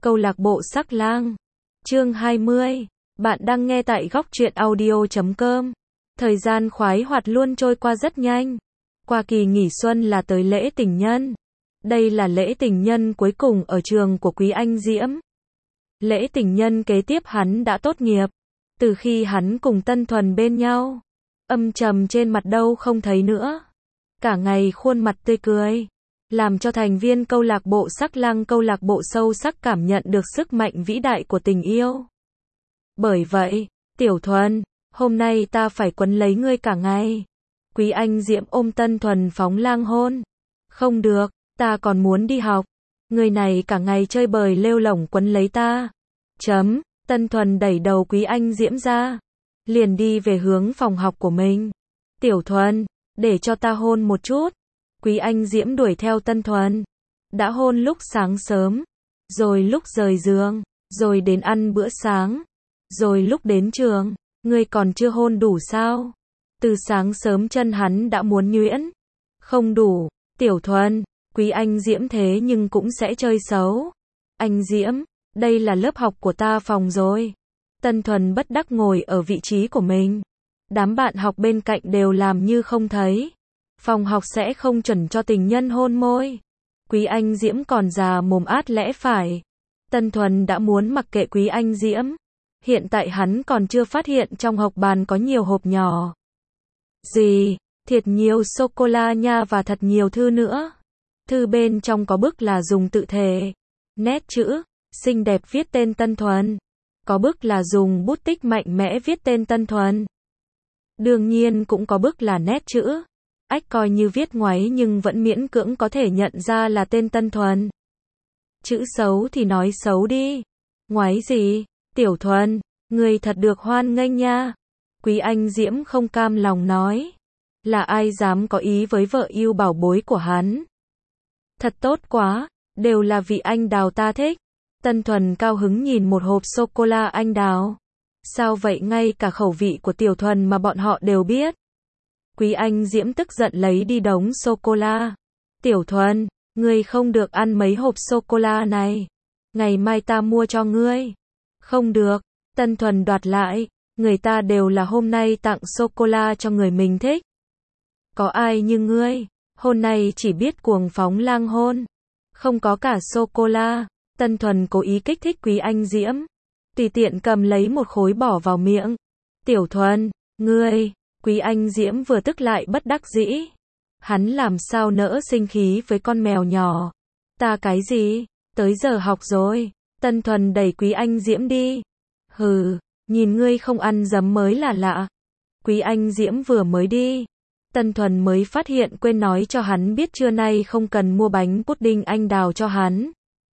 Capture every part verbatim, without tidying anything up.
Câu lạc bộ Sắc Lang. Chương hai mươi. Bạn đang nghe tại góc truyện audio chấm com. Thời gian khoái hoạt luôn trôi qua rất nhanh. Qua kỳ nghỉ xuân là tới lễ tình nhân. Đây là lễ tình nhân cuối cùng ở trường của Quý Anh Diễm. Lễ tình nhân kế tiếp hắn đã tốt nghiệp. Từ khi hắn cùng Tân Thuần bên nhau, âm trầm trên mặt đâu không thấy nữa. Cả ngày khuôn mặt tươi cười, làm cho thành viên câu lạc bộ Sắc Lang câu lạc bộ sâu sắc cảm nhận được sức mạnh vĩ đại của tình yêu. Bởi vậy, Tiểu Thuần, hôm nay ta phải quấn lấy ngươi cả ngày. Quý Anh Diễm ôm Tân Thuần phóng lang hôn. Không được, ta còn muốn đi học. Người này cả ngày chơi bời lêu lổng quấn lấy ta. Chấm, Tân Thuần đẩy đầu Quý Anh Diễm ra, liền đi về hướng phòng học của mình. Tiểu Thuần, để cho ta hôn một chút. Quý Anh Diễm đuổi theo Tân Thuần. Đã hôn lúc sáng sớm, rồi lúc rời giường, rồi đến ăn bữa sáng, rồi lúc đến trường. Ngươi còn chưa hôn đủ sao? Từ sáng sớm chân hắn đã muốn nhuyễn. Không đủ, Tiểu Thuần, Quý Anh Diễm thế nhưng cũng sẽ chơi xấu. Anh Diễm, đây là lớp học của ta phòng rồi. Tân Thuần bất đắc ngồi ở vị trí của mình. Đám bạn học bên cạnh đều làm như không thấy. Phòng học sẽ không chuẩn cho tình nhân hôn môi. Quý Anh Diễm còn già mồm át lẽ phải. Tân Thuần đã muốn mặc kệ Quý Anh Diễm. Hiện tại hắn còn chưa phát hiện trong học bàn có nhiều hộp nhỏ. Gì? Thiệt nhiều sô-cô-la nha và thật nhiều thư nữa. Thư bên trong có bức là dùng tự thể. Nét chữ, xinh đẹp viết tên Tân Thuần. Có bức là dùng bút tích mạnh mẽ viết tên Tân Thuần. Đương nhiên cũng có bức là nét chữ. Ách coi như viết ngoáy nhưng vẫn miễn cưỡng có thể nhận ra là tên Tân Thuần. Chữ xấu thì nói xấu đi. Ngoáy gì? Tiểu Thuần, người thật được hoan nghênh nha. Quý Anh Diễm không cam lòng nói. Là ai dám có ý với vợ yêu bảo bối của hắn. Thật tốt quá, đều là vị anh đào ta thích. Tân Thuần cao hứng nhìn một hộp sô-cô-la anh đào. Sao vậy, ngay cả khẩu vị của Tiểu Thuần mà bọn họ đều biết. Quý Anh Diễm tức giận lấy đi đống sô-cô-la. Tiểu Thuần, ngươi không được ăn mấy hộp sô-cô-la này. Ngày mai ta mua cho ngươi. Không được, Tân Thuần đoạt lại. Người ta đều là hôm nay tặng sô-cô-la cho người mình thích. Có ai như ngươi, hôm nay chỉ biết cuồng phóng lang hôn. Không có cả sô-cô-la. Tân Thuần cố ý kích thích Quý Anh Diễm. Tùy tiện cầm lấy một khối bỏ vào miệng. Tiểu Thuần, ngươi. Quý Anh Diễm vừa tức lại bất đắc dĩ. Hắn làm sao nỡ sinh khí với con mèo nhỏ. Ta cái gì? Tới giờ học rồi. Tân Thuần đẩy Quý Anh Diễm đi. Hừ, nhìn ngươi không ăn dấm mới là lạ. Quý Anh Diễm vừa mới đi. Tân Thuần mới phát hiện quên nói cho hắn biết trưa nay không cần mua bánh pudding anh đào cho hắn.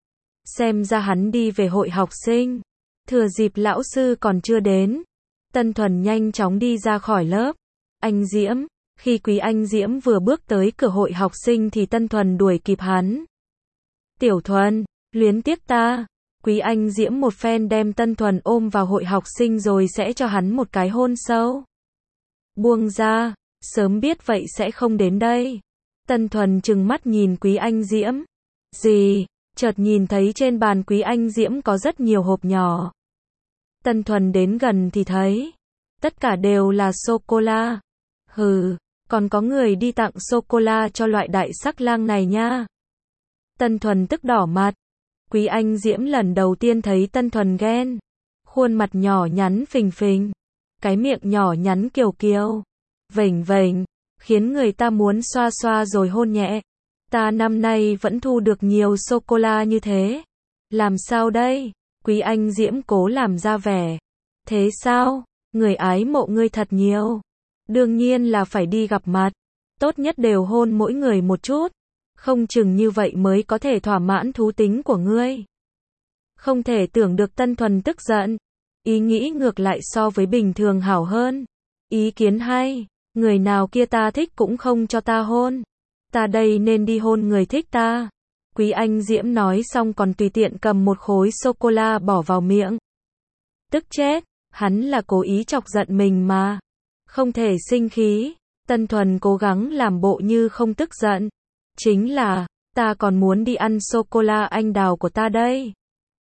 Xem ra hắn đi về hội học sinh. Thừa dịp lão sư còn chưa đến, Tân Thuần nhanh chóng đi ra khỏi lớp. Anh Diễm, khi Quý Anh Diễm vừa bước tới cửa hội học sinh thì Tân Thuần đuổi kịp hắn. Tiểu Thuần, luyến tiếc ta. Quý Anh Diễm một phen đem Tân Thuần ôm vào hội học sinh rồi sẽ cho hắn một cái hôn sâu. Buông ra, sớm biết vậy sẽ không đến đây. Tân Thuần trừng mắt nhìn Quý Anh Diễm. Gì? Chợt nhìn thấy trên bàn Quý Anh Diễm có rất nhiều hộp nhỏ. Tân Thuần đến gần thì thấy, tất cả đều là sô-cô-la. Hừ, còn có người đi tặng sô-cô-la cho loại đại sắc lang này nha. Tân Thuần tức đỏ mặt. Quý Anh Diễm lần đầu tiên thấy Tân Thuần ghen. Khuôn mặt nhỏ nhắn phình phình. Cái miệng nhỏ nhắn kiều kiều. Vểnh vểnh, khiến người ta muốn xoa xoa rồi hôn nhẹ. Ta năm nay vẫn thu được nhiều sô-cô-la như thế. Làm sao đây? Quý Anh Diễm cố làm ra vẻ. Thế sao? Người ái mộ ngươi thật nhiều. Đương nhiên là phải đi gặp mặt. Tốt nhất đều hôn mỗi người một chút. Không chừng như vậy mới có thể thỏa mãn thú tính của ngươi. Không thể tưởng được Tân Thuần tức giận. Ý nghĩ ngược lại so với bình thường hảo hơn. Ý kiến hay. Người nào kia ta thích cũng không cho ta hôn. Ta đây nên đi hôn người thích ta. Quý Anh Diễm nói xong còn tùy tiện cầm một khối sô-cô-la bỏ vào miệng. Tức chết, hắn là cố ý chọc giận mình mà. Không thể sinh khí. Tân Thuần cố gắng làm bộ như không tức giận. Chính là, ta còn muốn đi ăn sô-cô-la anh đào của ta đây.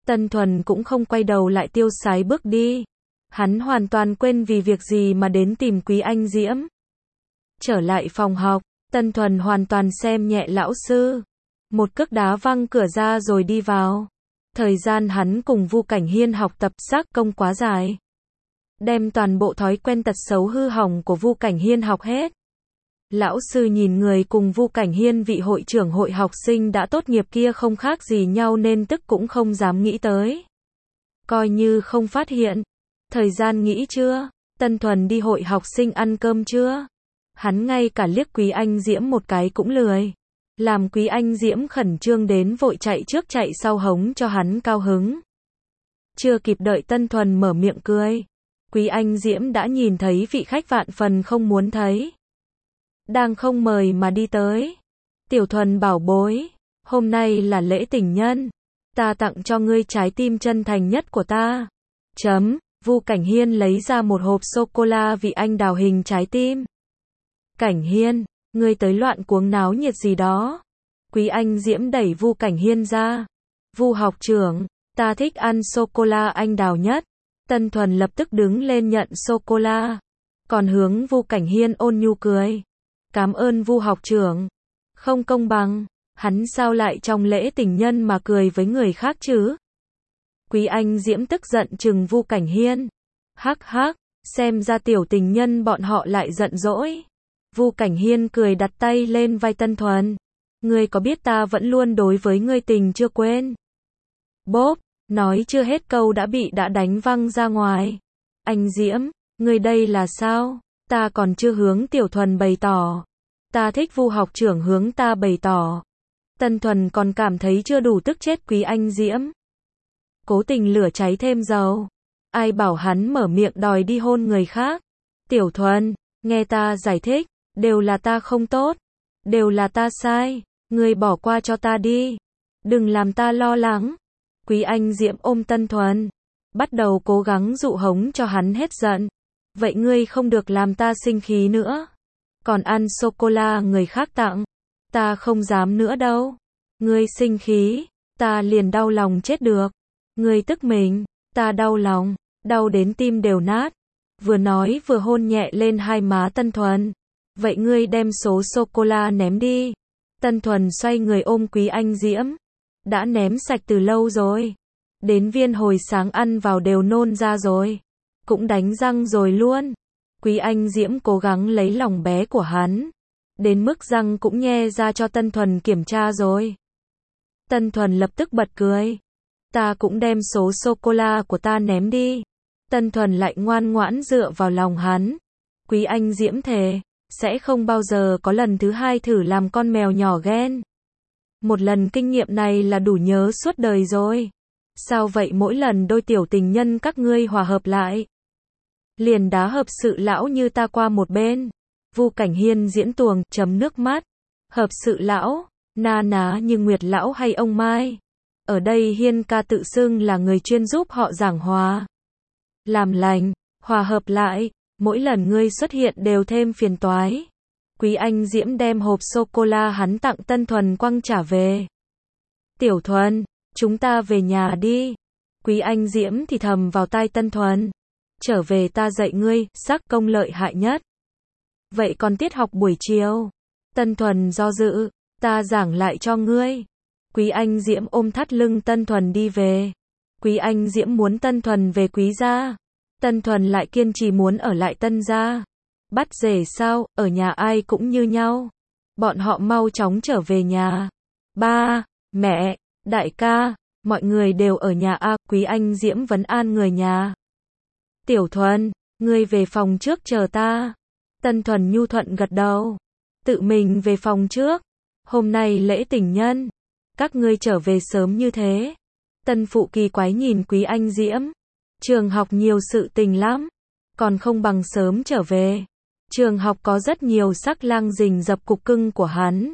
Tân Thuần cũng không quay đầu lại tiêu sái bước đi. Hắn hoàn toàn quên vì việc gì mà đến tìm Quý Anh Diễm. Trở lại phòng học, Tân Thuần hoàn toàn xem nhẹ lão sư. Một cước đá văng cửa ra rồi đi vào. Thời gian hắn cùng Vu Cảnh Hiên học tập xác công quá dài. Đem toàn bộ thói quen tật xấu hư hỏng của Vu Cảnh Hiên học hết. Lão sư nhìn người cùng Vu Cảnh Hiên vị hội trưởng hội học sinh đã tốt nghiệp kia không khác gì nhau nên tức cũng không dám nghĩ tới. Coi như không phát hiện. Thời gian nghĩ chưa? Tân Thuần đi hội học sinh ăn cơm chưa? Hắn ngay cả liếc Quý Anh Diễm một cái cũng lười. Làm Quý Anh Diễm khẩn trương đến vội chạy trước chạy sau hống cho hắn cao hứng. Chưa kịp đợi Tân Thuần mở miệng cười. Quý Anh Diễm đã nhìn thấy vị khách vạn phần không muốn thấy. Đang không mời mà đi tới. Tiểu Thuần bảo bối, hôm nay là lễ tình nhân. Ta tặng cho ngươi trái tim chân thành nhất của ta. Chấm, Vu Cảnh Hiên lấy ra một hộp sô-cô-la vị anh đào hình trái tim. Cảnh Hiên, ngươi tới loạn cuống náo nhiệt gì đó. Quý Anh Diễm đẩy Vu Cảnh Hiên ra. Vu học trưởng, ta thích ăn sô-cô-la anh đào nhất. Tân Thuần lập tức đứng lên nhận sô-cô-la. Còn hướng Vu Cảnh Hiên ôn nhu cười. Cảm ơn Vu học trưởng. Không công bằng, hắn sao lại trong lễ tình nhân mà cười với người khác chứ? Quý Anh Diễm tức giận chừng Vu Cảnh Hiên. Hắc hắc, xem ra tiểu tình nhân bọn họ lại giận dỗi. Vu Cảnh Hiên cười đặt tay lên vai Tân Thuần. Ngươi có biết ta vẫn luôn đối với ngươi tình chưa quên. Bốp, nói chưa hết câu đã bị đã đánh văng ra ngoài. Anh Diễm, ngươi đây là sao? Ta còn chưa hướng Tiểu Thuần bày tỏ. Ta thích Vu học trưởng hướng ta bày tỏ. Tân Thuần còn cảm thấy chưa đủ tức chết Quý Anh Diễm. Cố tình lửa cháy thêm dầu. Ai bảo hắn mở miệng đòi đi hôn người khác. Tiểu Thuần, nghe ta giải thích. Đều là ta không tốt. Đều là ta sai. Ngươi bỏ qua cho ta đi. Đừng làm ta lo lắng. Quý Anh Diễm ôm Tân Thuần. Bắt đầu cố gắng dụ hống cho hắn hết giận. Vậy ngươi không được làm ta sinh khí nữa. Còn ăn sô-cô-la người khác tặng. Ta không dám nữa đâu. Ngươi sinh khí. Ta liền đau lòng chết được. Ngươi tức mình. Ta đau lòng. Đau đến tim đều nát. Vừa nói vừa hôn nhẹ lên hai má Tân Thuần. Vậy ngươi đem số sô-cô-la ném đi. Tân Thuần xoay người ôm Quý Anh Diễm. Đã ném sạch từ lâu rồi. Đến viên hồi sáng ăn vào đều nôn ra rồi. Cũng đánh răng rồi luôn. Quý Anh Diễm cố gắng lấy lòng bé của hắn. Đến mức răng cũng nhe ra cho Tân Thuần kiểm tra rồi. Tân Thuần lập tức bật cười. Ta cũng đem số sô-cô-la của ta ném đi. Tân Thuần lại ngoan ngoãn dựa vào lòng hắn. Quý Anh Diễm thề. Sẽ không bao giờ có lần thứ hai thử làm con mèo nhỏ ghen. Một lần kinh nghiệm này là đủ nhớ suốt đời rồi. Sao vậy mỗi lần đôi tiểu tình nhân các ngươi hòa hợp lại? Liền đá hợp sự lão như ta qua một bên. Vu Cảnh Hiên diễn tuồng, chấm nước mắt. Hợp sự lão, na ná như Nguyệt lão hay ông Mai. Ở đây Hiên ca tự xưng là người chuyên giúp họ giảng hòa. Làm lành, hòa hợp lại. Mỗi lần ngươi xuất hiện đều thêm phiền toái. Quý Anh Diễm đem hộp sô-cô-la hắn tặng Tân Thuần quăng trả về. Tiểu Thuần, chúng ta về nhà đi. Quý Anh Diễm thì thầm vào tai Tân Thuần. Trở về ta dạy ngươi, sắc công lợi hại nhất. Vậy còn tiết học buổi chiều? Tân Thuần do dự, ta giảng lại cho ngươi. Quý Anh Diễm ôm thắt lưng Tân Thuần đi về. Quý Anh Diễm muốn Tân Thuần về Quý gia. Tân Thuần lại kiên trì muốn ở lại Tân gia. Bắt rể sao, ở nhà ai cũng như nhau. Bọn họ mau chóng trở về nhà. Ba, mẹ, đại ca, mọi người đều ở nhà a. Quý Anh Diễm vấn an người nhà. Tiểu Thuần, ngươi về phòng trước chờ ta. Tân Thuần nhu thuận gật đầu. Tự mình về phòng trước. Hôm nay lễ tình nhân. Các ngươi trở về sớm như thế. Tân phụ kỳ quái nhìn Quý Anh Diễm. Trường học nhiều sự tình lắm. Còn không bằng sớm trở về. Trường học có rất nhiều sắc lang rình rập cục cưng của hắn.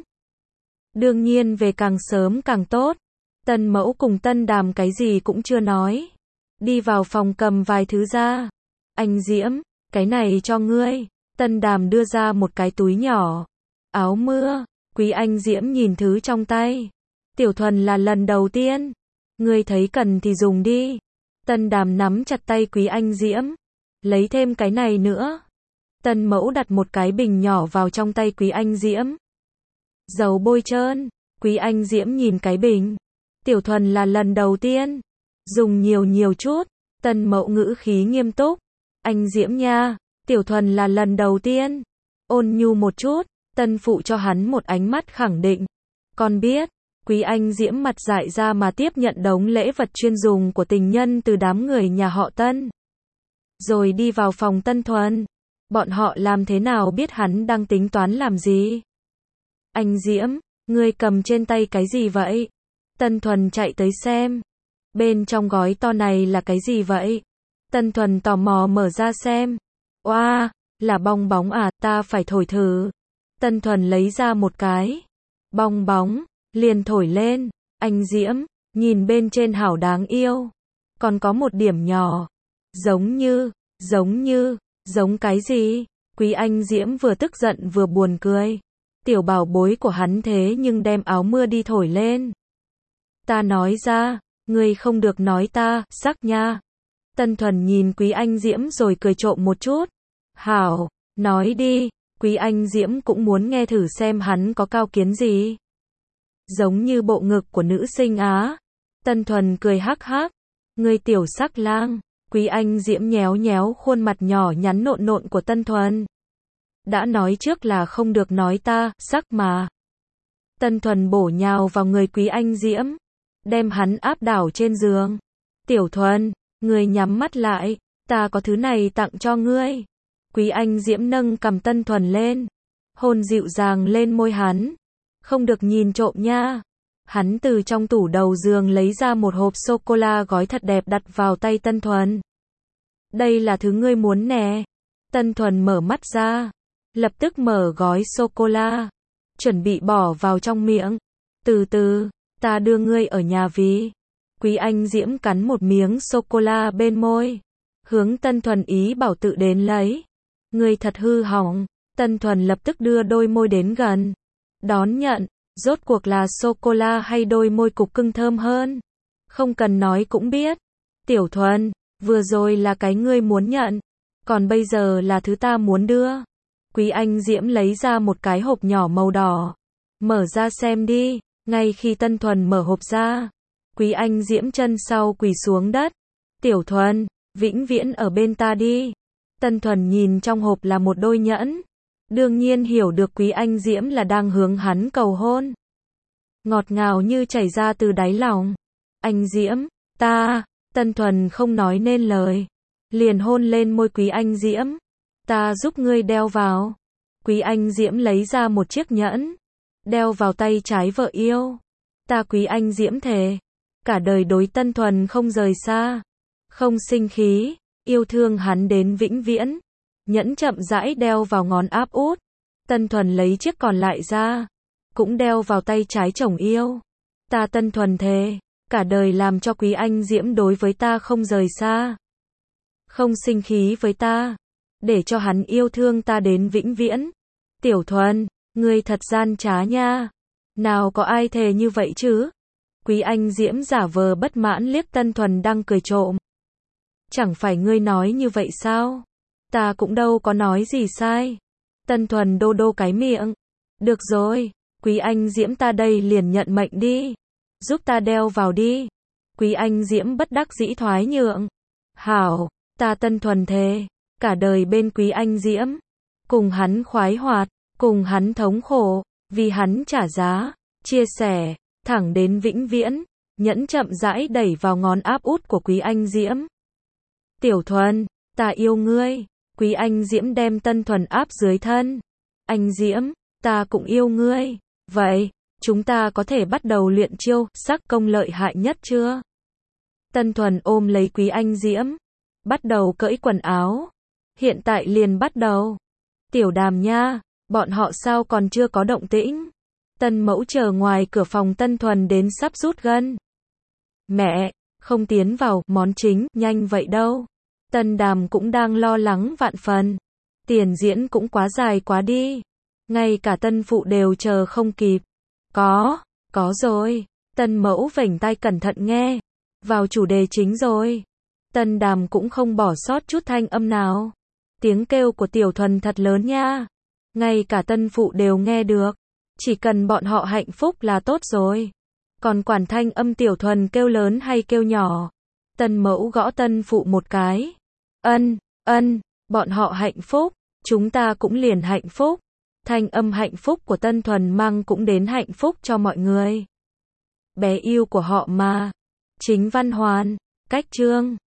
Đương nhiên về càng sớm càng tốt. Tân mẫu cùng Tân Đàm cái gì cũng chưa nói. Đi vào phòng cầm vài thứ ra. Anh Diễm, cái này cho ngươi. Tân Đàm đưa ra một cái túi nhỏ. Áo mưa. Quý Anh Diễm nhìn thứ trong tay. Tiểu Thuần là lần đầu tiên. Ngươi thấy cần thì dùng đi. Tân Đàm nắm chặt tay Quý Anh Diễm. Lấy thêm cái này nữa. Tân Mẫu đặt một cái bình nhỏ vào trong tay Quý Anh Diễm. Dầu bôi trơn. Quý Anh Diễm nhìn cái bình. Tiểu Thuần là lần đầu tiên. Dùng nhiều nhiều chút. Tân Mẫu ngữ khí nghiêm túc. Anh Diễm nha. Tiểu Thuần là lần đầu tiên. Ôn nhu một chút. Tân Phụ cho hắn một ánh mắt khẳng định. Con biết. Quý Anh Diễm mặt dại ra mà tiếp nhận đống lễ vật chuyên dùng của tình nhân từ đám người nhà họ Tân. Rồi đi vào phòng Tân Thuần. Bọn họ làm thế nào biết hắn đang tính toán làm gì? Anh Diễm, ngươi cầm trên tay cái gì vậy? Tân Thuần chạy tới xem. Bên trong gói to này là cái gì vậy? Tân Thuần tò mò mở ra xem. Oa, wow, là bong bóng à, ta phải thổi thử. Tân Thuần lấy ra một cái bong bóng, liền thổi lên. Anh Diễm, nhìn bên trên hảo đáng yêu. Còn có một điểm nhỏ. Giống như, giống như, giống cái gì? Quý Anh Diễm vừa tức giận vừa buồn cười. Tiểu bảo bối của hắn thế nhưng đem áo mưa đi thổi lên. Ta nói ra, ngươi không được nói ta, sắc nha. Tân Thuần nhìn Quý Anh Diễm rồi cười trộm một chút. Hảo, nói đi. Quý Anh Diễm cũng muốn nghe thử xem hắn có cao kiến gì. Giống như bộ ngực của nữ sinh Á. Tân Thuần cười hắc hắc. Ngươi tiểu sắc lang. Quý Anh Diễm nhéo nhéo khuôn mặt nhỏ nhắn nộn nộn của Tân Thuần. Đã nói trước là không được nói ta, sắc mà. Tân Thuần bổ nhào vào người Quý Anh Diễm. Đem hắn áp đảo trên giường. Tiểu Thuần, ngươi nhắm mắt lại. Ta có thứ này tặng cho ngươi. Quý Anh Diễm nâng cầm Tân Thuần lên. Hôn dịu dàng lên môi hắn. Không được nhìn trộm nha. Hắn từ trong tủ đầu giường lấy ra một hộp sô-cô-la gói thật đẹp đặt vào tay Tân Thuần. Đây là thứ ngươi muốn nè. Tân Thuần mở mắt ra. Lập tức mở gói sô-cô-la. Chuẩn bị bỏ vào trong miệng. Từ từ, ta đưa ngươi ở nhà vì. Quý Anh Diễm cắn một miếng sô-cô-la bên môi. Hướng Tân Thuần ý bảo tự đến lấy. Ngươi thật hư hỏng. Tân Thuần lập tức đưa đôi môi đến gần. Đón nhận. Rốt cuộc là sô-cô-la hay đôi môi cục cưng thơm hơn? Không cần nói cũng biết. Tiểu Thuần, vừa rồi là cái ngươi muốn nhận. Còn bây giờ là thứ ta muốn đưa. Quý Anh Diễm lấy ra một cái hộp nhỏ màu đỏ. Mở ra xem đi. Ngay khi Tân Thuần mở hộp ra. Quý Anh Diễm chân sau quỳ xuống đất. Tiểu Thuần, vĩnh viễn ở bên ta đi. Tân Thuần nhìn trong hộp là một đôi nhẫn. Đương nhiên hiểu được Quý Anh Diễm là đang hướng hắn cầu hôn. Ngọt ngào như chảy ra từ đáy lòng. Anh Diễm, ta, Tân Thuần không nói nên lời. Liền hôn lên môi Quý Anh Diễm. Ta giúp ngươi đeo vào. Quý Anh Diễm lấy ra một chiếc nhẫn. Đeo vào tay trái vợ yêu. Ta Quý Anh Diễm thề. Cả đời đối Tân Thuần không rời xa. Không sinh khí. Yêu thương hắn đến vĩnh viễn. Nhẫn chậm rãi đeo vào ngón áp út. Tân Thuần lấy chiếc còn lại ra. Cũng đeo vào tay trái chồng yêu. Ta Tân Thuần thề. Cả đời làm cho Quý Anh Diễm đối với ta không rời xa. Không sinh khí với ta. Để cho hắn yêu thương ta đến vĩnh viễn. Tiểu Thuần, ngươi thật gian trá nha. Nào có ai thề như vậy chứ? Quý Anh Diễm giả vờ bất mãn liếc Tân Thuần đang cười trộm. Chẳng phải ngươi nói như vậy sao? Ta cũng đâu có nói gì sai. Tân Thuần đô đô cái miệng. Được rồi, Quý Anh Diễm ta đây liền nhận mệnh đi. Giúp ta đeo vào đi. Quý Anh Diễm bất đắc dĩ thoái nhượng. Hảo, ta Tân Thuần thề. Cả đời bên Quý Anh Diễm. Cùng hắn khoái hoạt. Cùng hắn thống khổ. Vì hắn trả giá. Chia sẻ. Thẳng đến vĩnh viễn. Nhẫn chậm rãi đẩy vào ngón áp út của Quý Anh Diễm. Tiểu Thuần, ta yêu ngươi. Quý Anh Diễm đem Tân Thuần áp dưới thân. Anh Diễm, ta cũng yêu ngươi. Vậy, chúng ta có thể bắt đầu luyện chiêu sắc công lợi hại nhất chưa? Tân Thuần ôm lấy Quý Anh Diễm. Bắt đầu cởi quần áo. Hiện tại liền bắt đầu. Tiểu Đàm nha, bọn họ sao còn chưa có động tĩnh? Tân Mẫu chờ ngoài cửa phòng Tân Thuần đến sắp rút gân. Mẹ, không tiến vào món chính nhanh vậy đâu. Tân Đàm cũng đang lo lắng vạn phần. Tiền diễn cũng quá dài quá đi. Ngay cả Tân Phụ đều chờ không kịp. Có, có rồi. Tân Mẫu vểnh tai cẩn thận nghe. Vào chủ đề chính rồi. Tân Đàm cũng không bỏ sót chút thanh âm nào. Tiếng kêu của Tiểu Thuần thật lớn nha. Ngay cả tân phụ đều nghe được. Chỉ cần bọn họ hạnh phúc là tốt rồi. Còn quản thanh âm Tiểu Thuần kêu lớn hay kêu nhỏ. Tân mẫu gõ tân phụ một cái. Ân, ân, bọn họ hạnh phúc. Chúng ta cũng liền hạnh phúc. Thanh âm hạnh phúc của Tân Thuần mang cũng đến hạnh phúc cho mọi người. Bé yêu của họ mà. Chính Văn Hoàn, Cách Chương.